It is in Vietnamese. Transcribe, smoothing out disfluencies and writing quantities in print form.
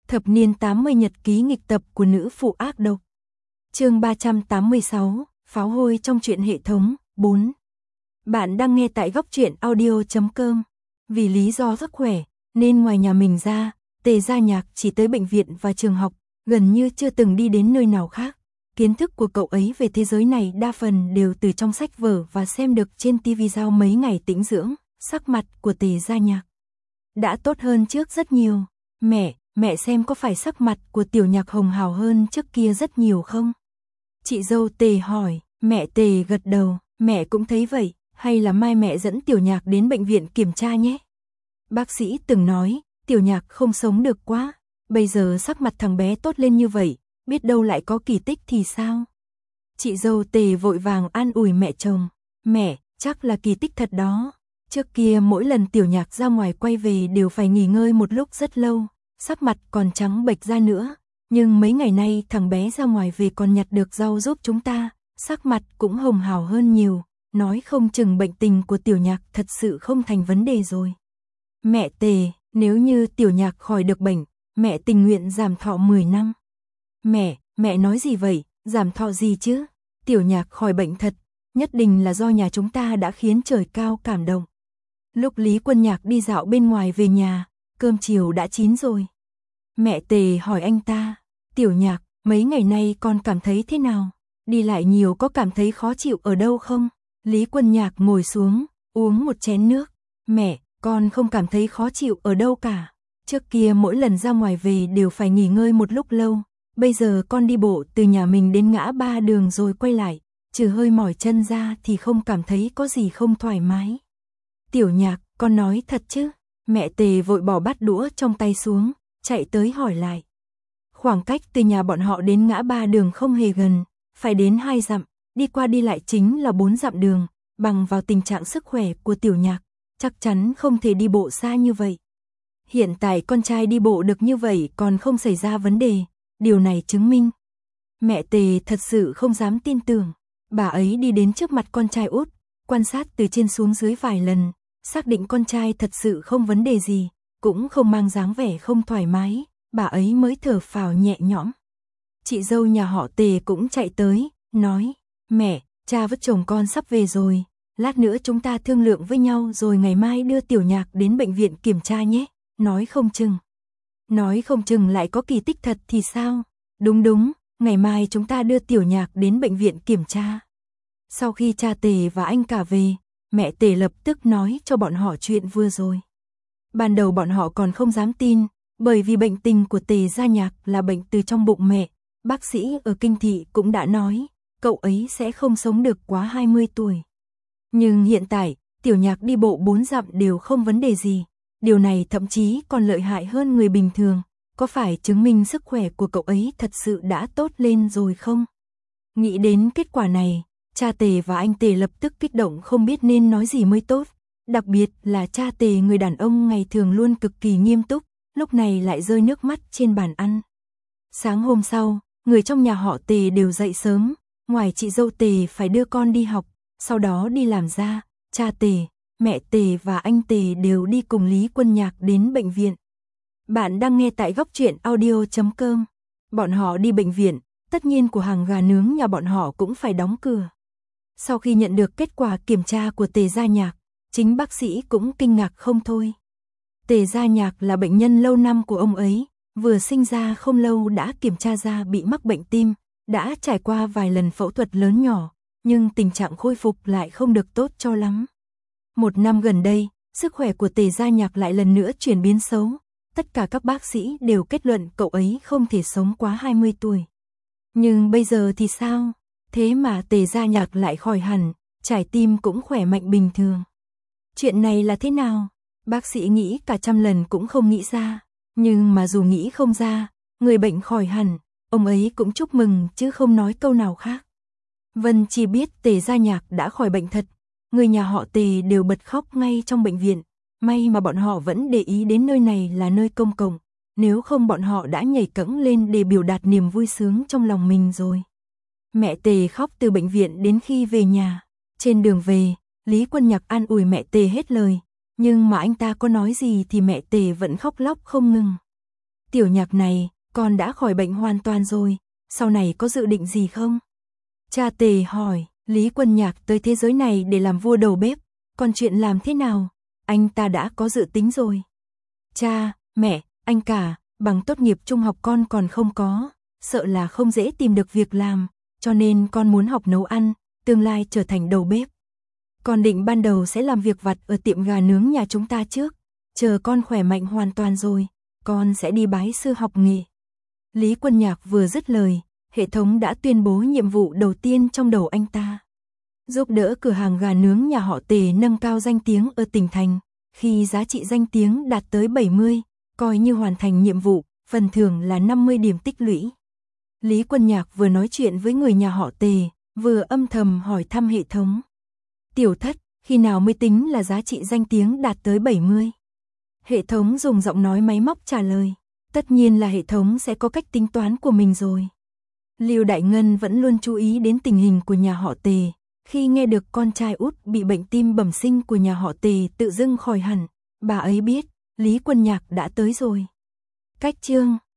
Thập niên 80 nhật ký nghịch tập của nữ phụ ác độc. Chương 386, pháo hôi trong truyện hệ thống 4. Bạn đang nghe tại góc truyện audio.com. Vì lý do sức khỏe, nên ngoài nhà mình ra, Tề Gia Nhạc chỉ tới bệnh viện và trường học, gần như chưa từng đi đến nơi nào khác. Kiến thức của cậu ấy về thế giới này đa phần đều từ trong sách vở và xem được trên TV. Sau mấy ngày tĩnh dưỡng, sắc mặt của Tề Gia Nhạc đã tốt hơn trước rất nhiều. Mẹ xem có phải sắc mặt của Tiểu Nhạc hồng hào hơn trước kia rất nhiều không? Chị dâu Tề hỏi. Mẹ Tề gật đầu. Mẹ cũng thấy vậy, hay là mai mẹ dẫn Tiểu Nhạc đến bệnh viện kiểm tra nhé. Bác sĩ từng nói, Tiểu Nhạc không sống được quá. Bây giờ sắc mặt thằng bé tốt lên như vậy, biết đâu lại có kỳ tích thì sao? Chị dâu Tề vội vàng an ủi mẹ chồng. Mẹ, chắc là kỳ tích thật đó. Trước kia mỗi lần Tiểu Nhạc ra ngoài quay về đều phải nghỉ ngơi một lúc rất lâu, sắc mặt còn trắng bệch ra nữa. Nhưng mấy ngày nay thằng bé ra ngoài về còn nhặt được rau giúp chúng ta, sắc mặt cũng hồng hào hơn nhiều, nói không chừng bệnh tình của Tiểu Nhạc thật sự không thành vấn đề rồi. Mẹ Tề, nếu như Tiểu Nhạc khỏi được bệnh, mẹ tình nguyện giảm thọ 10 năm. Mẹ nói gì vậy, giảm thọ gì chứ? Tiểu Nhạc khỏi bệnh thật, nhất định là do nhà chúng ta đã khiến trời cao cảm động. Lúc Lý Quân Nhạc đi dạo bên ngoài về nhà, cơm chiều đã chín rồi. Mẹ Tề hỏi anh ta, Tiểu Nhạc, mấy ngày nay con cảm thấy thế nào? Đi lại nhiều có cảm thấy khó chịu ở đâu không? Lý Quân Nhạc ngồi xuống, uống một chén nước. Mẹ, con không cảm thấy khó chịu ở đâu cả. Trước kia mỗi lần ra ngoài về đều phải nghỉ ngơi một lúc lâu. Bây giờ con đi bộ từ nhà mình đến ngã ba đường rồi quay lại, trừ hơi mỏi chân ra thì không cảm thấy có gì không thoải mái. Tiểu Nhạc, con nói thật chứ? Mẹ Tề vội bỏ bát đũa trong tay xuống, chạy tới hỏi lại. Khoảng cách từ nhà bọn họ đến ngã ba đường không hề gần, phải đến 2 dặm, đi qua đi lại chính là 4 dặm đường, bằng vào tình trạng sức khỏe của Tiểu Nhạc, chắc chắn không thể đi bộ xa như vậy. Hiện tại con trai đi bộ được như vậy còn không xảy ra vấn đề, điều này chứng minh. Mẹ Tề thật sự không dám tin tưởng, bà ấy đi đến trước mặt con trai út, quan sát từ trên xuống dưới vài lần, xác định con trai thật sự không vấn đề gì, cũng không mang dáng vẻ không thoải mái, bà ấy mới thở phào nhẹ nhõm. Chị dâu nhà họ Tề cũng chạy tới, nói, mẹ, cha với chồng con sắp về rồi, lát nữa chúng ta thương lượng với nhau rồi ngày mai đưa Tiểu Nhạc đến bệnh viện kiểm tra nhé, nói không chừng lại có kỳ tích thật thì sao? Đúng, ngày mai chúng ta đưa Tiểu Nhạc đến bệnh viện kiểm tra. Sau khi cha Tề và anh cả về, mẹ Tề lập tức nói cho bọn họ chuyện vừa rồi. Ban đầu bọn họ còn không dám tin, bởi vì bệnh tình của Tề Gia Nhạc là bệnh từ trong bụng mẹ. Bác sĩ ở kinh thị cũng đã nói, cậu ấy sẽ không sống được quá 20 tuổi. Nhưng hiện tại, Tiểu Nhạc đi bộ 4 dặm đều không vấn đề gì. Điều này thậm chí còn lợi hại hơn người bình thường. Có phải chứng minh sức khỏe của cậu ấy thật sự đã tốt lên rồi không? Nghĩ đến kết quả này, cha Tề và anh Tề lập tức kích động không biết nên nói gì mới tốt. Đặc biệt là cha Tề, người đàn ông ngày thường luôn cực kỳ nghiêm túc, lúc này lại rơi nước mắt trên bàn ăn. Sáng hôm sau, người trong nhà họ Tề đều dậy sớm, ngoài chị dâu Tề phải đưa con đi học, sau đó đi làm ra, cha Tề, mẹ Tề và anh Tề đều đi cùng Lý Quân Nhạc đến bệnh viện. Bạn đang nghe tại góc truyện audio.com. Bọn họ đi bệnh viện, tất nhiên của hàng gà nướng nhà bọn họ cũng phải đóng cửa. Sau khi nhận được kết quả kiểm tra của Tề Gia Nhạc, chính bác sĩ cũng kinh ngạc không thôi. Tề Gia Nhạc là bệnh nhân lâu năm của ông ấy, vừa sinh ra không lâu đã kiểm tra ra bị mắc bệnh tim, đã trải qua vài lần phẫu thuật lớn nhỏ, nhưng tình trạng khôi phục lại không được tốt cho lắm. 1 năm gần đây, sức khỏe của Tề Gia Nhạc lại lần nữa chuyển biến xấu, tất cả các bác sĩ đều kết luận cậu ấy không thể sống quá 20 tuổi. Nhưng bây giờ thì sao? Thế mà Tề Gia Nhạc lại khỏi hẳn, trái tim cũng khỏe mạnh bình thường. Chuyện này là thế nào? Bác sĩ nghĩ cả trăm lần cũng không nghĩ ra, nhưng mà dù nghĩ không ra, người bệnh khỏi hẳn, ông ấy cũng chúc mừng chứ không nói câu nào khác. Vân chỉ biết Tề Gia Nhạc đã khỏi bệnh thật, người nhà họ Tề đều bật khóc ngay trong bệnh viện, may mà bọn họ vẫn để ý đến nơi này là nơi công cộng, nếu không bọn họ đã nhảy cẫng lên để biểu đạt niềm vui sướng trong lòng mình rồi. Mẹ Tề khóc từ bệnh viện đến khi về nhà, trên đường về, Lý Quân Nhạc an ủi mẹ Tề hết lời, nhưng mà anh ta có nói gì thì mẹ Tề vẫn khóc lóc không ngừng. Tiểu Nhạc này, con đã khỏi bệnh hoàn toàn rồi, sau này có dự định gì không? Cha Tề hỏi, Lý Quân Nhạc tới thế giới này để làm vua đầu bếp, còn chuyện làm thế nào? Anh ta đã có dự tính rồi. Cha, mẹ, anh cả, bằng tốt nghiệp trung học con còn không có, sợ là không dễ tìm được việc làm, cho nên con muốn học nấu ăn, tương lai trở thành đầu bếp. Con định ban đầu sẽ làm việc vặt ở tiệm gà nướng nhà chúng ta trước, chờ con khỏe mạnh hoàn toàn rồi, con sẽ đi bái sư học nghề. Lý Quân Nhạc vừa dứt lời, hệ thống đã tuyên bố nhiệm vụ đầu tiên trong đầu anh ta. Giúp đỡ cửa hàng gà nướng nhà họ Tề nâng cao danh tiếng ở tỉnh thành, khi giá trị danh tiếng đạt tới 70, coi như hoàn thành nhiệm vụ, phần thưởng là 50 điểm tích lũy. Lý Quân Nhạc vừa nói chuyện với người nhà họ Tề, vừa âm thầm hỏi thăm hệ thống. Tiểu thất, khi nào mới tính là giá trị danh tiếng đạt tới 70? Hệ thống dùng giọng nói máy móc trả lời. Tất nhiên là hệ thống sẽ có cách tính toán của mình rồi. Lưu Đại Ngân vẫn luôn chú ý đến tình hình của nhà họ Tề. Khi nghe được con trai út bị bệnh tim bẩm sinh của nhà họ Tề tự dưng khỏi hẳn, bà ấy biết, Lý Quân Nhạc đã tới rồi. Cách chương